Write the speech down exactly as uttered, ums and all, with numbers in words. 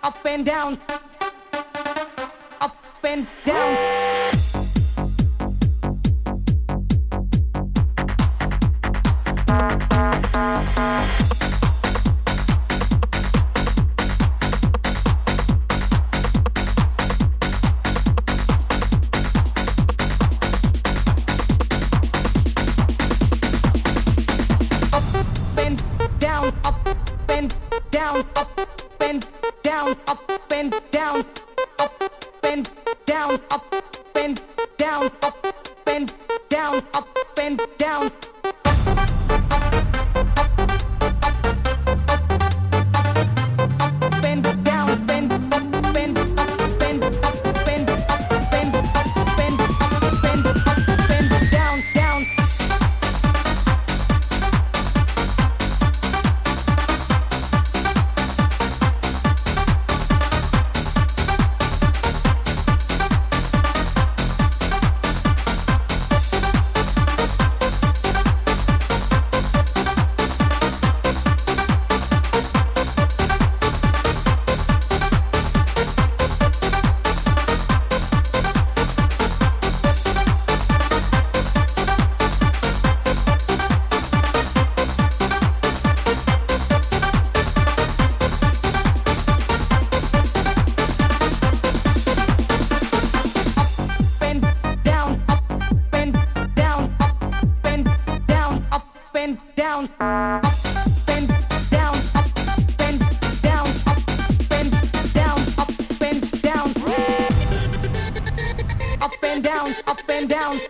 up and down, up and down. Down, up and down, up and down, up and down, up and down, up and down, up and down. Down, up and down, up and down, up and down, up and down, up and down, up and down.